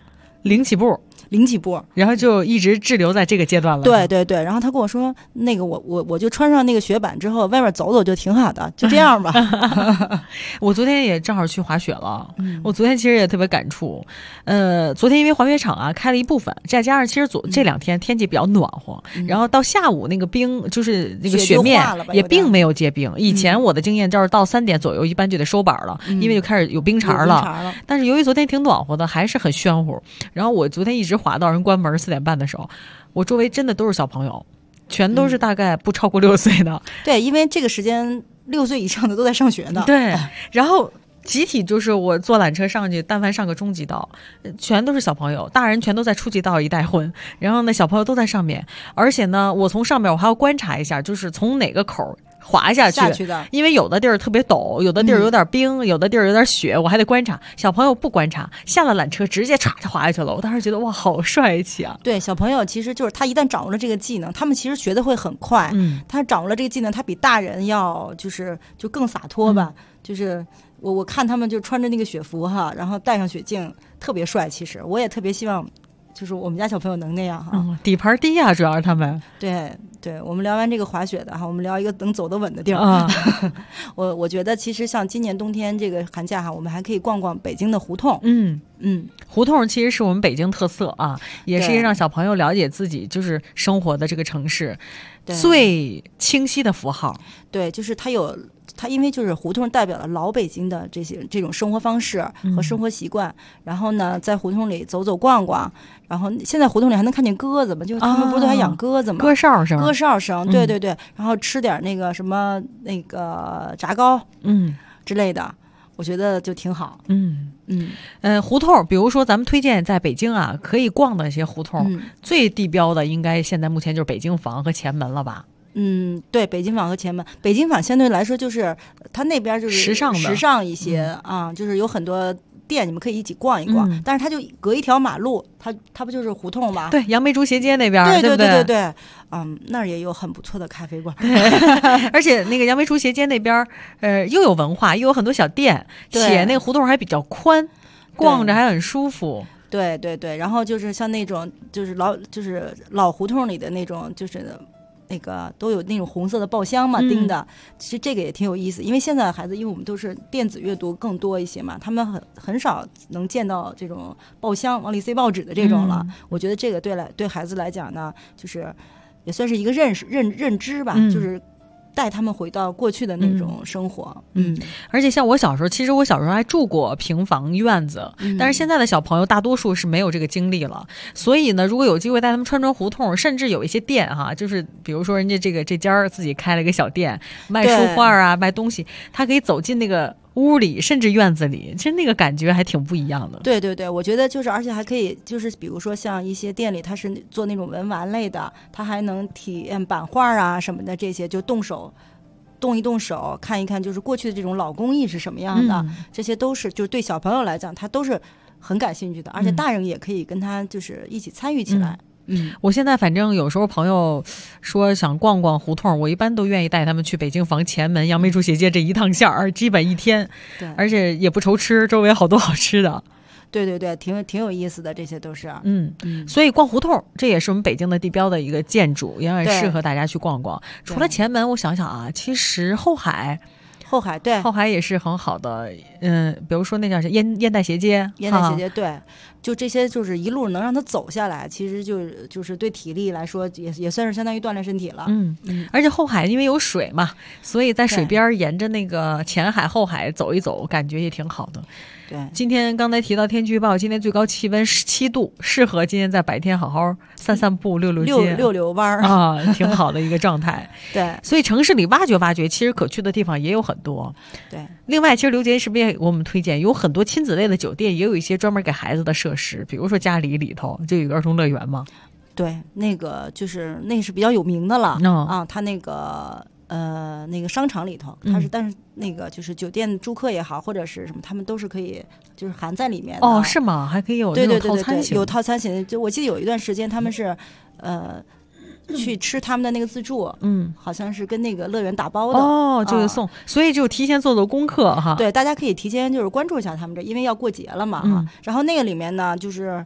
零起步，然后就一直滞留在这个阶段了。 对对对，然后他跟我说，那个我就穿上那个雪板之后，外面走走就挺好的，就这样吧。 我昨天也正好去滑雪了，我昨天其实也特别感触。昨天因为滑雪场啊开了一部分，再加上其实这2天天气比较暖和，然后到下午那个冰就是那个雪面也并没有结冰。以前我的经验就是到3点左右一般就得收板了，因为就开始有冰碴了。但是由于昨天挺暖和的，还是很暄乎。然后我昨天一直滑到人关门4点半的时候，我周围真的都是小朋友，全都是大概不超过6岁的。 对，因为这个时间6岁以上的都在上学呢。 对，然后集体就是我坐缆车上去，但凡上个中级道，全都是小朋友，大人全都在初级道一带混，然后呢小朋友都在上面，而且呢我从上面我还要观察一下，就是从哪个口滑下去的， 因为有的地儿特别陡，有的地儿有点冰，有的地儿有点雪，我还得观察。小朋友不观察，下了缆车直接唰就滑下去了。我当时觉得哇，好帅气啊！ 对，小朋友其实就是他一旦掌握了这个技能，他们其实学的会很快。他掌握了这个技能，他比大人要就更洒脱吧。就是我看他们就穿着那个雪服哈，然后戴上雪镜，特别帅。其实我也特别希望，就是我们家小朋友能那样哈。 底盘低啊，主要是他们。 对，我们聊完这个滑雪的哈，我们聊一个能走得稳的地儿。我觉得其实像今年冬天这个寒假哈，我们还可以逛逛北京的胡同。 胡同其实是我们北京特色啊，也是让小朋友了解自己就是生活的这个城市最清晰的符号。 对，就是它因为就是胡同代表了老北京的这种生活方式和生活习惯，然后呢在胡同里走走逛逛，然后现在胡同里还能看见鸽子嘛，就是他们不是都还养鸽子嘛， 鸽哨声， 对对对，然后吃点那个什么那个炸糕之类的，我觉得就挺好。 胡同，比如说咱们推荐在北京啊可以逛的一些胡同，最地标的应该现在目前就是北京坊和前门了吧？ 对，北京坊和前门，北京坊相对来说就是它那边就是时尚一些啊，就是有很多店你们可以一起逛一逛，但是它就隔一条马路，它不就是胡同吗？ 对，杨梅竹斜街那边， 对不对？ 对，那儿也有很不错的咖啡馆， 而且那个杨梅竹斜街那边，又有文化，又有很多小店，且那个胡同还比较宽，逛着还很舒服。 对对对，然后就是像那种就是老胡同里的那种就是那个都有那种红色的报箱嘛，钉的，其实这个也挺有意思。因为现在的孩子，因为我们都是电子阅读更多一些嘛，他们很少能见到这种报箱往里塞报纸的这种了。我觉得这个对孩子来讲呢，就是也算是一个认知吧，就是带他们回到过去的那种生活。 而且像我小时候，其实我小时候还住过平房院子，但是现在的小朋友大多数是没有这个经历了。所以呢，如果有机会带他们穿胡同，甚至有一些店哈，就是比如说人家这家自己开了一个小店，卖书画啊，卖东西，他可以走进那个屋里，甚至院子里，其实那个感觉还挺不一样的。 对对对，我觉得就是而且还可以就是比如说像一些店里他是做那种文玩类的，他还能体验版画啊什么的，这些就动一动手看一看，就是过去的这种老工艺是什么样的，这些都是就是对小朋友来讲他都是很感兴趣的，而且大人也可以跟他就是一起参与起来。 我现在反正有时候朋友说想逛逛胡同，我一般都愿意带他们去北京坊前门杨梅竹斜街这一趟线儿，基本一天。 对， 而且也不愁吃，周围好多好吃的。 对对对，挺有意思的，这些都是。 所以逛胡同这也是我们北京的地标的一个建筑，也很适合大家去逛逛。除了前门，我想想啊，其实后海对， 后海也是很好的。比如说那叫是烟袋斜街， 对，就这些就是一路能让他走下来，其实就是对体力来说也算是相当于锻炼身体了。 而且后海因为有水嘛，所以在水边沿着那个前海后海走一走，感觉也挺好的。 对， 今天刚才提到天气预报，今天最高气温17度，适合今天在白天好好散步、溜街、 溜弯啊，挺好的一个状态。 对， 所以城市里挖掘，其实可去的地方也有很多。 对， 另外，其实刘杰是不是也给我们推荐有很多亲子类的酒店，也有一些专门给孩子的设施，比如说家里头就有个儿童乐园嘛。 对，那个就是那是比较有名的了他那个商场里头，但是那个就是酒店住客也好，或者是什么，他们都是可以就是含在里面的。 哦，是吗？还可以有那种套餐型？ 有套餐型。就我记得有一段时间他们是去吃他们的那个自助，好像是跟那个乐园打包的就有送，所以就提前做功课哈。 对，大家可以提前就是关注一下他们这，因为要过节了嘛然后那个里面呢，就是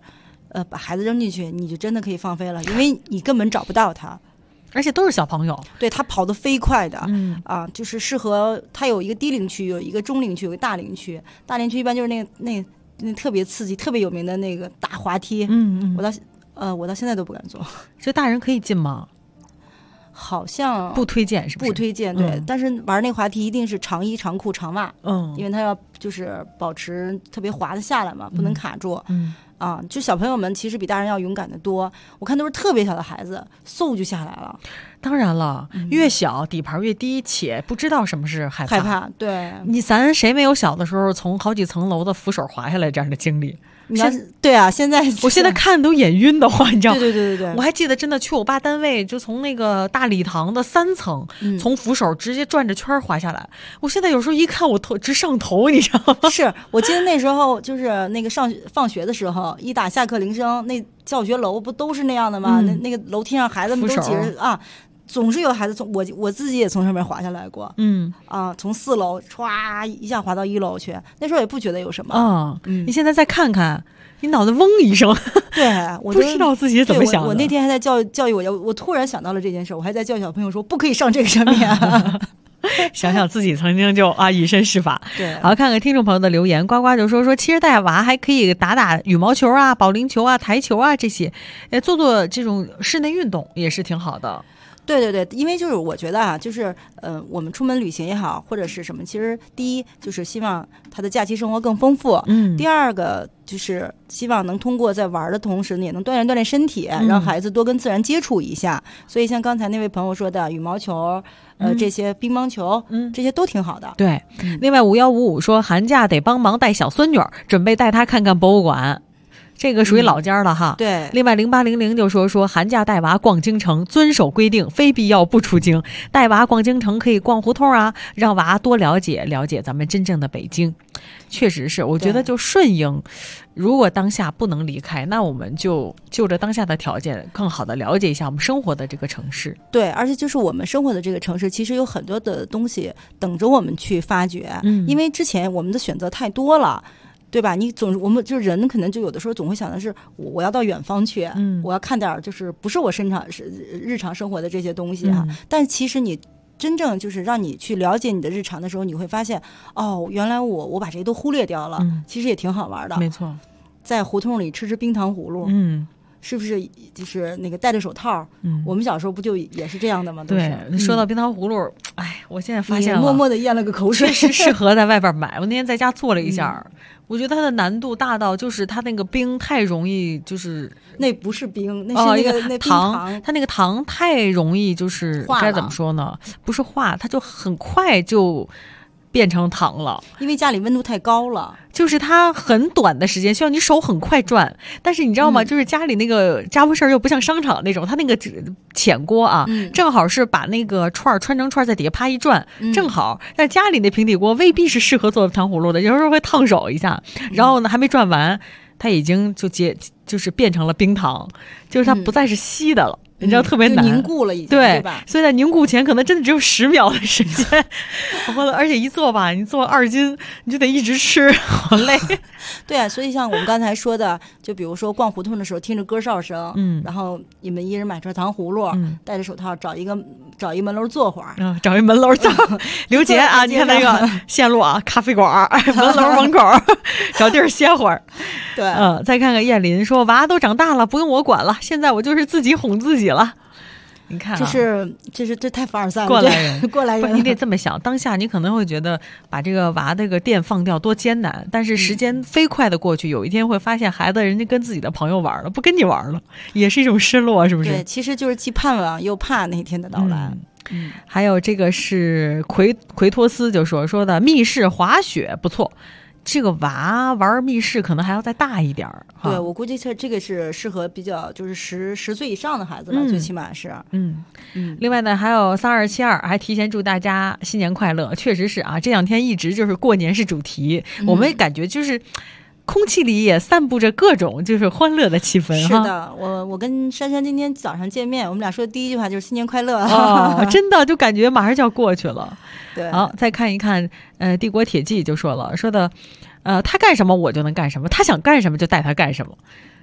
把孩子扔进去，你就真的可以放飞了，因为你根本找不到他。 而且都是小朋友， 对，他跑得飞快的，就是适合他有一个低龄区，有一个中龄区，有一个大龄区。大龄区一般就是那特别刺激、特别有名的那个大滑梯，我到现在都不敢坐。 这大人可以进吗？ 好像不推荐，是不是？ 不推荐，对。但是玩那滑梯一定是长衣长裤长袜，因为他要就是保持特别滑的下来嘛，不能卡住。就小朋友们其实比大人要勇敢得多。我看都是特别小的孩子，嗖就下来了。 当然了，越小底盘越低，且不知道什么是害怕。 对， 咱谁没有小的时候从好几层楼的扶手滑下来这样的经历？ 对啊，我现在看都眼晕的慌，你知道吗？ 对。 我还记得真的去我爸单位，就从那个大礼堂的3层，从扶手直接转着圈滑下来。我现在有时候一看我头直上头，你知道吗？ 是我记得那时候就是那个放学的时候，一打下课铃声，那教学楼不都是那样的吗？那个楼梯上孩子们都挤着啊。总是有孩子从我自己也从上面滑下来过，从4楼唰一下滑到1楼去，那时候也不觉得有什么。 你现在再看看，你脑袋嗡一声， 对，我不知道自己怎么想的。 我那天还在教育我突然想到了这件事，我还在教小朋友说不可以上这个上面。 想想自己曾经就以身试法。 对， 好，看看听众朋友的留言。呱呱就说其实带娃还可以打打羽毛球啊、保龄球啊、台球啊这些，做这种室内运动也是挺好的。 对，因为就是我觉得就是我们出门旅行也好，或者是什么，其实第一就是希望他的假期生活更丰富，第二个就是希望能通过在玩的同时呢，也能锻炼身体，让孩子多跟自然接触一下。所以像刚才那位朋友说的羽毛球，这些乒乓球，这些都挺好的。 对，另外5155说寒假得帮忙带小孙女，准备带她看看博物馆。这个属于老家了哈。 对。 另外0800就说寒假带娃逛京城，遵守规定，非必要不出京。带娃逛京城可以逛胡同啊，让娃多了解咱们真正的北京。确实是，我觉得就顺应，如果当下不能离开，那我们就着当下的条件，更好的了解一下我们生活的这个城市。 对，而且就是我们生活的这个城市，其实有很多的东西等着我们去发掘，因为之前我们的选择太多了。对吧？我们就是人，可能就有的时候总会想的是，我要到远方去，我要看点就是不是我日常生活的这些东西哈。但其实你真正就是让你去了解你的日常的时候，你会发现，原来我把这些都忽略掉了，其实也挺好玩的。 没错， 在胡同里吃冰糖葫芦，是不是就是那个戴着手套？我们小时候不就也是这样的吗？ 对，说到冰糖葫芦，我现在发现了， 默默的咽了个口水， 确实适合在外边买。我那天在家做了一下。我觉得它的难度大到就是它那个冰太容易，就是那不是冰，那是那糖，它那个糖太容易就是该怎么说呢？不是化，它就很快就变成糖了， 因为家里温度太高了。 就是它很短的时间需要你手很快转，但是你知道吗？就是家里那个家务事儿又不像商场那种，它那个浅锅啊，正好是把那个串穿成串在底下啪一转，正好。但家里那平底锅未必是适合做糖葫芦的，有时候会烫手一下，然后呢还没转完，它已经就是变成了冰糖，就是它不再是稀的了。你知道特别难， 凝固了已经， 对吧？ 所以在凝固前可能真的只有10秒的时间，而且一做吧，你做2斤，你就得一直吃，好累。 对啊，所以像我们刚才说的，就比如说逛胡同的时候听着歌哨声，然后你们一人买串糖葫芦，戴着手套找一门楼坐会儿， 找一门楼坐。刘杰啊，你看那个线路啊，咖啡馆门楼门口找地儿歇会儿。 对， 再看看燕林说娃都长大了，不用我管了，现在我就是自己哄自己了。你看这太凡尔赛了， 过来人，你得这么想。当下你可能会觉得把这个娃这个电放掉多艰难，但是时间飞快的过去，有一天会发现孩子人家跟自己的朋友玩了，不跟你玩了，也是一种失落，是不是？ 对，其实就是既盼望又怕那天的到来。 还有这个是奎托斯就说的密室滑雪不错。这个娃玩密室可能还要再大一点儿， 对，我估计这个是适合比较就是10岁以上的孩子吧，最起码是。 另外呢，还有3272还提前祝大家新年快乐。确实是啊，这2天一直就是过年是主题，我们感觉就是空气里也散布着各种就是欢乐的气氛。 是的，我跟珊珊今天早上见面，我们俩说的第一句话就是新年快乐。 真的就感觉马上就要过去了。 对， 好，再看一看，帝国铁骑就说的，他干什么我就能干什么，他想干什么就带他干什么。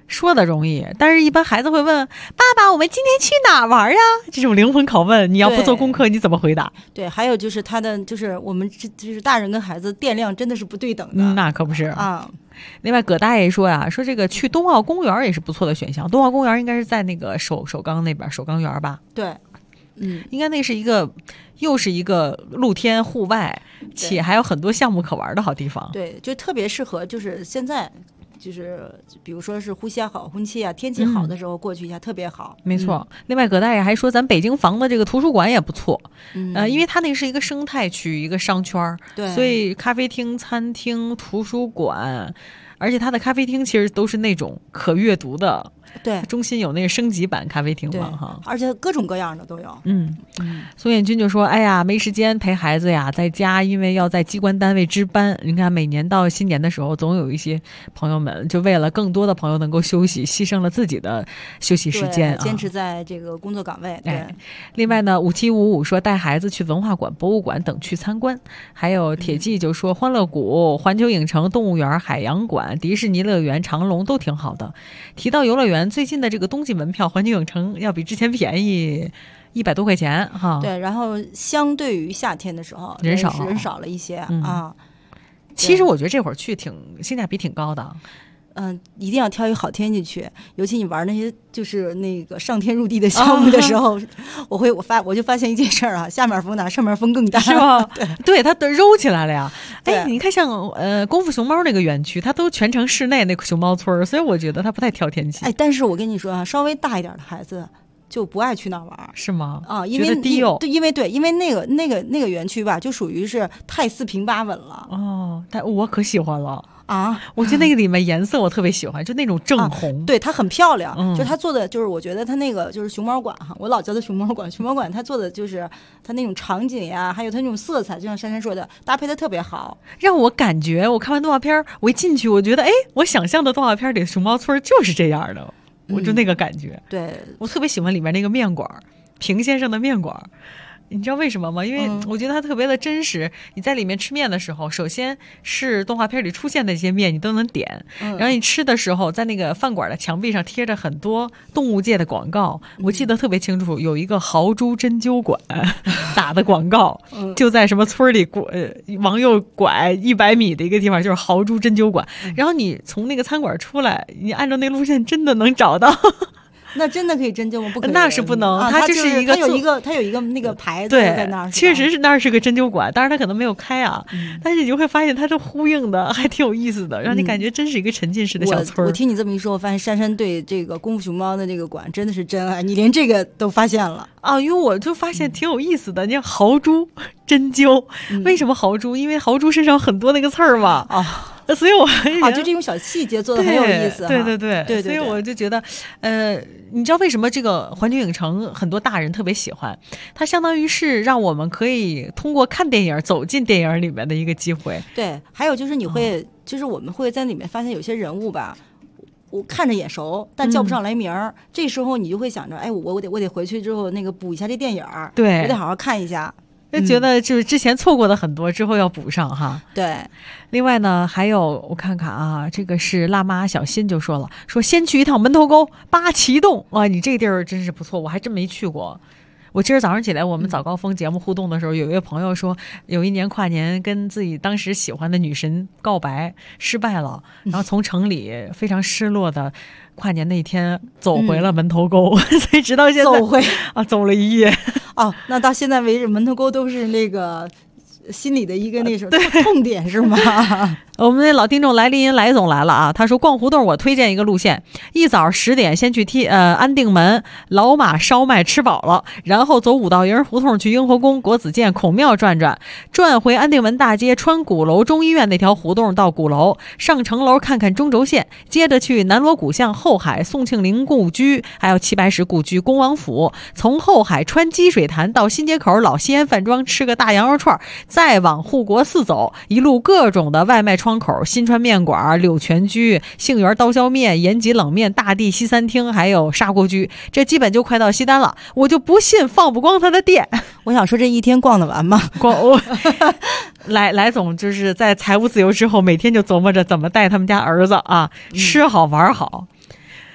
说的容易，但是一般孩子会问爸爸我们今天去哪玩呀，这种灵魂拷问，你要不做功课你怎么回答？ 对，还有就是他的就是我们就是大人跟孩子电量真的是不对等的， 那可不是啊。 另外葛大爷说呀，说这个去冬奥公园也是不错的选项，冬奥公园应该是在那个首钢那边，首钢园吧？ 对， 应该那是一个又是一个露天户外且还有很多项目可玩的好地方。 对，就特别适合就是现在就是比如说是呼吸好空气啊，天气好的时候过去一下特别好。 没错。另外葛大爷还说咱北京房的这个图书馆也不错，因为它那是一个生态区，一个商圈， 对， 所以咖啡厅、餐厅、图书馆，而且它的咖啡厅其实都是那种可阅读的。 对， 中心有那个升级版咖啡厅嘛，哈， 而且各种各样的都有。 宋彦军就说：“哎呀，没时间陪孩子呀，在家因为要在机关单位值班。你看，每年到新年的时候，总有一些朋友们就为了更多的朋友能够休息，牺牲了自己的休息时间， 坚持在这个工作岗位。对， 另外呢，5755说带孩子去文化馆、博物馆等去参观。还有铁骑就说欢乐谷、环球影城、动物园、海洋馆、迪士尼乐园、长隆都挺好的。提到游乐园。”最近的这个冬季门票，环球影城要比之前便宜100多块钱哈。 对，然后相对于夏天的时候，人少了一些啊。 其实我觉得这会儿去性价比挺高的。 一定要挑一个好天气去，尤其你玩那些就是那个上天入地的项目的时候，我就发现一件事啊，下面风大，上面风更大， 是吧？对，它都揉起来了呀。 哎， 你看像功夫熊猫那个园区，它都全程室内那个熊猫村，所以我觉得它不太挑天气。 哎，但是我跟你说啊，稍微大一点的孩子就不爱去那玩， 是吗？ 啊，因为低幼， 因为那个园区吧，就属于是太四平八稳了。 哦，但我可喜欢了。 啊， 我觉得那个里面颜色我特别喜欢，就那种正红， 对，它很漂亮。就它做的，就是我觉得它那个就是熊猫馆哈，我老叫它熊猫馆。熊猫馆它做的就是它那种场景呀，还有它那种色彩，就像珊珊说的，搭配的特别好， 让我感觉我看完动画片，我一进去，我觉得我想象的动画片里的熊猫村就是这样的，我就那个感觉。 对， 我特别喜欢里面那个面馆，平先生的面馆。你知道为什么吗？因为我觉得它特别的真实。你在里面吃面的时候，首先是动画片里出现的一些面你都能点，然后你吃的时候，在那个饭馆的墙壁上贴着很多动物界的广告。我记得特别清楚，有一个豪猪针灸馆打的广告，就在什么村里往右拐100米的一个地方，就是豪猪针灸馆。然后你从那个餐馆出来，你按照那路线真的能找到。 那真的可以针灸吗？不可以， 那是不能。 它就是一个， 它有一个那个牌子在那儿。 确实是那儿是个针灸馆，当然它可能没有开啊。但是你就会发现它是呼应的，还挺有意思的，让你感觉真是一个沉浸式的小村。 我听你这么一说，我发现珊珊对这个功夫熊猫的这个馆真的是真爱，你连这个都发现了啊！因为我就发现挺有意思的。你看豪猪针灸，为什么豪猪？因为豪猪身上很多那个刺儿嘛啊。所以我就这种小细节做的很有意思。 对，所以我就觉得你知道为什么这个环球影城很多大人特别喜欢它？相当于是让我们可以通过看电影走进电影里面的一个机会。 对，还有就是你会就是我们会在里面发现有些人物吧，我看着眼熟，但叫不上来名儿。这时候你就会想着，哎，我得回去之后那个补一下这电影， 对， 我得好好看一下。 就觉得就是之前错过的很多，之后要补上哈。 对， 另外呢，还有我看看啊，这个是辣妈小新就说了，说先去一趟门头沟八旗洞啊，你这个地儿真是不错，我还真没去过。我今儿早上起来，我们早高峰节目互动的时候，有一位朋友说，有一年跨年跟自己当时喜欢的女神告白失败了，然后从城里非常失落的跨年那天走回了门头沟，所以直到现在走了一夜。 哦，那到现在为止，门头沟都是那个心里的一个那什么痛点是吗？ 我们那老听众来林来总来了啊，他说逛胡同我推荐一个路线，一早10点先去安定门老马烧麦吃饱了，然后走五道营胡同去雍和宫、国子监、孔庙转回安定门大街，穿鼓楼中医院那条胡同到鼓楼，上城楼看看中轴线，接着去南锣鼓巷、后海、宋庆龄故居，还有齐白石故居、恭王府，从后海穿积水潭到新街口老西安饭庄吃个大羊肉串，再往护国寺走，一路各种的外卖窗口，新川面馆、柳泉居、杏园刀削面、延吉冷面、大地西餐厅，还有砂锅居，这基本就快到西单了。我就不信放不光他的店。 我想说这一天逛得完吗？ 来总就是在财务自由之后，每天就琢磨着怎么带他们家儿子啊吃好玩好。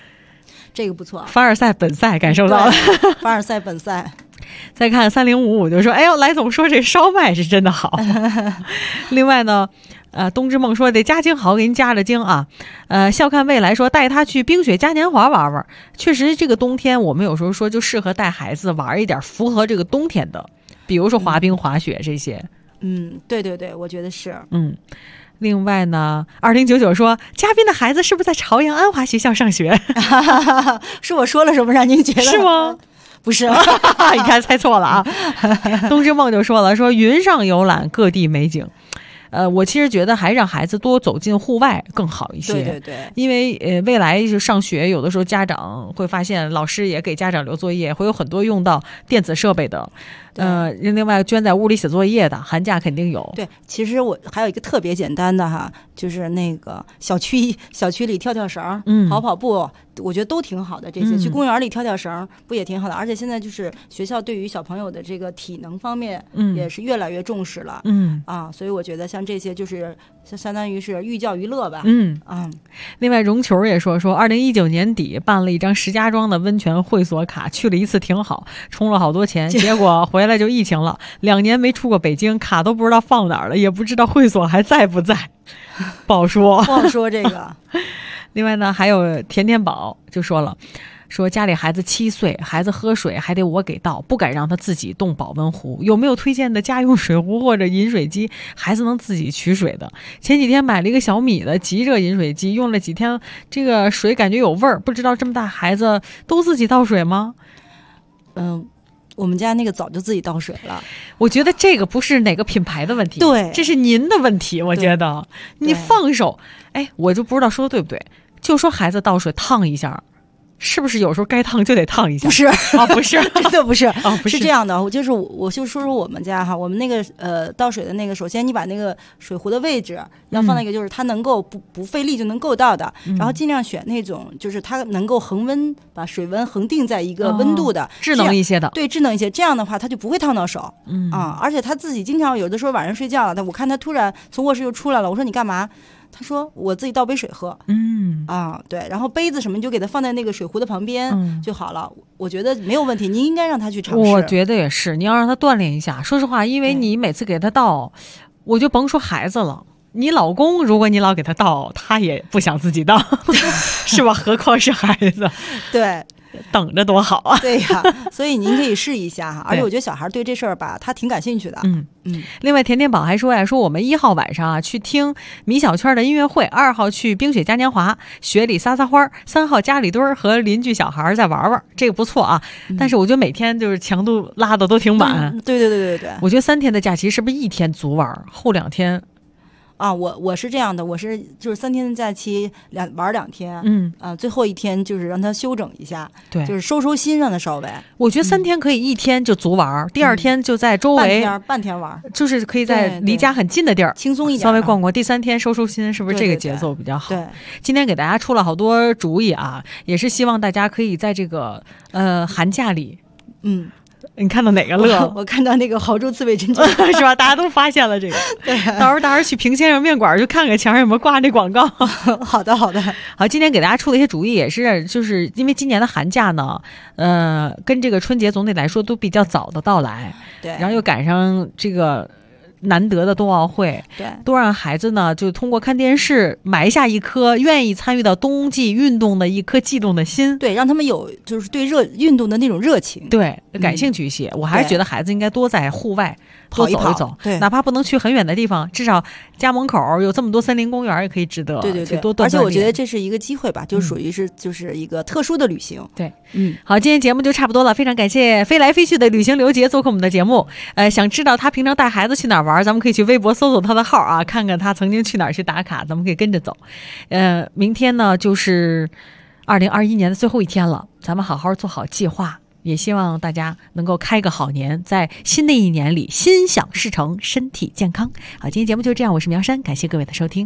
这个不错。 凡尔赛本赛感受到了， 凡尔赛本赛。 再看3055就说，哎呦，来总说这烧麦是真的好。另外呢，冬之梦说得家境好，给您加着精啊。笑看未来说带他去冰雪嘉年华玩玩。确实，这个冬天我们有时候说就适合带孩子玩一点符合这个冬天的，比如说滑冰、滑雪这些。 对对对，我觉得是。 另外呢，2099说，嘉宾的孩子是不是在朝阳安华学校上学？ 是我说了什么让您觉得是吗？ 不是， 你看猜错了啊。冬之梦就说了，说云上游览各地美景。我其实觉得还让孩子多走进户外更好一些。 对对对， 因为未来就上学，有的时候家长会发现老师也给家长留作业，会有很多用到电子设备的。另外捐在屋里写作业的，寒假肯定有。 对，其实我还有一个特别简单的哈，就是那个小区里跳跳绳，跑跑步，我觉得都挺好的。这些去公园里跳跳绳不也挺好的？而且现在就是学校对于小朋友的这个体能方面也是越来越重视了。所以我觉得像这些就是相当于是寓教于乐吧。 另外绒球也说2019年底办了一张石家庄的温泉会所卡，去了一次挺好，充了好多钱，结果回来就疫情了，2年没出过北京，卡都不知道放哪儿了，也不知道会所还在不在，不好说这个。 另外呢，还有甜甜宝就说了，说家里孩子7岁，孩子喝水还得我给倒，不敢让他自己动保温壶，有没有推荐的家用水壶或者饮水机，孩子能自己取水的？前几天买了一个小米的即热饮水机，用了几天，这个水感觉有味儿，不知道这么大孩子都自己倒水吗？ 我们家那个早就自己倒水了。 我觉得这个不是哪个品牌的问题， 对， 这是您的问题。我觉得你放手，我就不知道说的对不对，就说孩子倒水烫一下，是不是有时候该烫就得烫一下？ 不是不是， 真的不是不是这样的。我就说说我们家哈，我们那个倒水的那个，首先你把那个水壶的位置要放在一个就是它能够不费力就能够到的，然后尽量选那种就是它能够恒温，把水温恒定在一个温度的， 智能一些的。 对，智能一些，这样的话它就不会烫到手。而且他自己经常有的时候晚上睡觉了，我看他突然从卧室又出来了，我说你干嘛？他说我自己倒杯水喝。对，然后杯子什么你就给他放在那个水壶的旁边就好了。我觉得没有问题，您应该让他去尝试。 我觉得也是，你要让他锻炼一下。说实话，因为你每次给他倒，我就甭说孩子了，你老公如果你老给他倒，他也不想自己倒，是吧？何况是孩子。 对。 等着多好啊！ 对呀，所以您可以试一下哈。而且我觉得小孩对这事儿吧，他挺感兴趣的。 另外，甜甜宝还说呀，说我们1号晚上去听米小圈的音乐会，2号去冰雪嘉年华，雪里撒花，3号家里墩儿和邻居小孩再玩玩，这个不错啊。但是我觉得每天就是强度拉的都挺满。 对。 我觉得3天的假期是不是1天足玩，后2天？ 我是这样的，我是就是3天的假期玩2天，最后1天就是让他休整一下， 对， 就是收心让他稍微。 我觉得3天可以1天就足玩，第2天就在周围半天玩， 就是可以在离家很近的地儿轻松一点， 稍微逛逛。第3天收心，是不是这个节奏比较好？ 对， 今天给大家出了好多主意啊，也是希望大家可以在这个寒假里，你看到哪个乐？ 我看到那个豪州刺猬针灸是吧？大家都发现了这个。 对， 到时候大家去平先生面馆就看看墙上有没有挂这广告。 好的。 好，今天给大家出了一些主意，也是就是因为今年的寒假呢，跟这个春节总体来说都比较早的到来， 对， 然后又赶上这个难得的冬奥会， 对， 多让孩子呢就通过看电视埋下一颗愿意参与到冬季运动的一颗悸动的心， 对，让他们有就是对运动的那种热情， 对，感兴趣一些。我还是觉得孩子应该多在户外多走一走， 对， 哪怕不能去很远的地方，至少家门口有这么多森林公园也可以值得， 对， 多锻炼。 而且我觉得这是一个机会吧，就属于是就是一个特殊的旅行。 对，好，今天节目就差不多了，非常感谢飞来飞去的旅行刘杰做客我们的节目。想知道他平常带孩子去哪儿玩，咱们可以去微博搜索他的号啊，看看他曾经去哪儿去打卡，咱们可以跟着走。明天呢就是2021年的最后一天了，咱们好好做好计划。也希望大家能够开个好年，在新的一年里心想事成，身体健康。好，今天节目就这样，我是苗山，感谢各位的收听。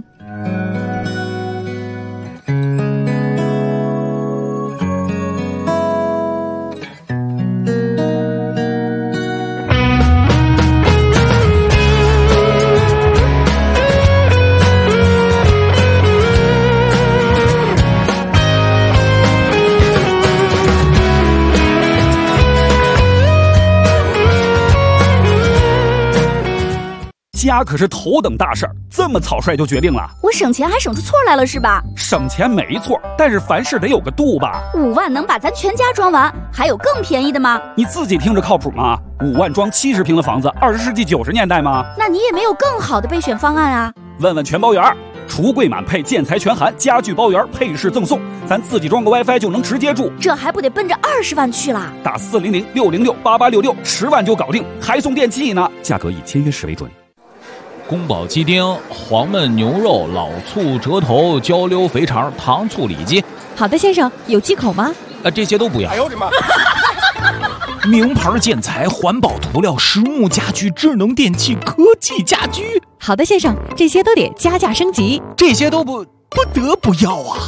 家可是头等大事儿，这么草率就决定了？ 我省钱还省出错来了是吧？ 省钱没错，但是凡事得有个度吧。 5万能把咱全家装完，还有更便宜的吗？ 你自己听着靠谱吗？5万装70平的房子，20世纪90年代吗？ 那你也没有更好的备选方案啊？ 问问全包圆，橱柜满配，建材全含，家具包圆，配饰赠送，咱自己装个 WiFi 就能直接住， 这还不得奔着20万去啦？ 打400-606-8866，10万就搞定，还送电器呢，价格以签约时为准。 宫保鸡丁、黄焖牛肉、老醋折头、焦溜肥肠、糖醋里脊。 好的，先生，有忌口吗？ 这些都不要。 哎呦我的妈！ 名牌建材、环保涂料、实木家具、智能电器、科技家居。 好的，先生，这些都得加价升级。 这些都不得不要啊！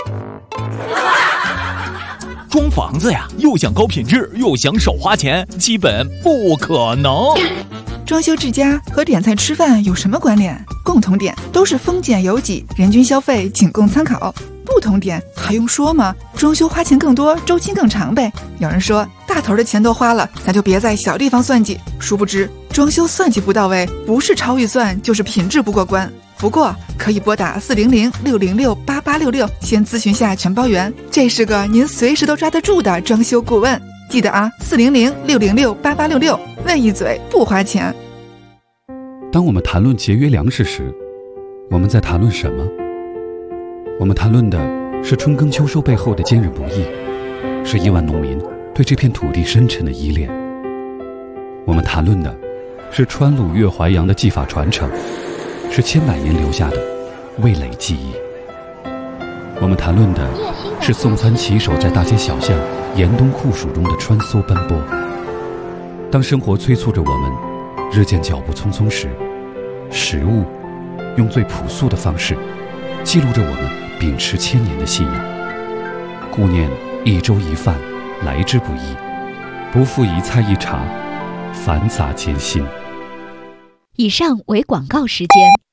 装房子呀，又想高品质，又想少花钱，基本不可能。 装修之家和点菜吃饭有什么关联？共同点都是丰俭由己，人均消费仅供参考。不同点还用说吗？装修花钱更多，周期更长呗。有人说大头的钱都花了，咱就别在小地方算计。殊不知装修算计不到位，不是超预算就是品质不过关。不过可以拨打400-606-8866，先咨询下全包圆，这是个您随时都抓得住的装修顾问。记得啊，400-606-8866，问一嘴不花钱。 当我们谈论节约粮食时，我们在谈论什么？我们谈论的是春耕秋收背后的坚韧不易，是亿万农民对这片土地深沉的依恋。我们谈论的是川鲁粤淮扬的技法传承，是千百年留下的味蕾记忆。我们谈论的是送餐骑手在大街小巷严冬酷暑中的穿梭奔波。当生活催促着我们日渐脚步匆匆时，食物用最朴素的方式记录着我们秉持千年的信仰。顾念一粥一饭来之不易，不负一菜一茶繁杂艰辛。 以上为广告时间。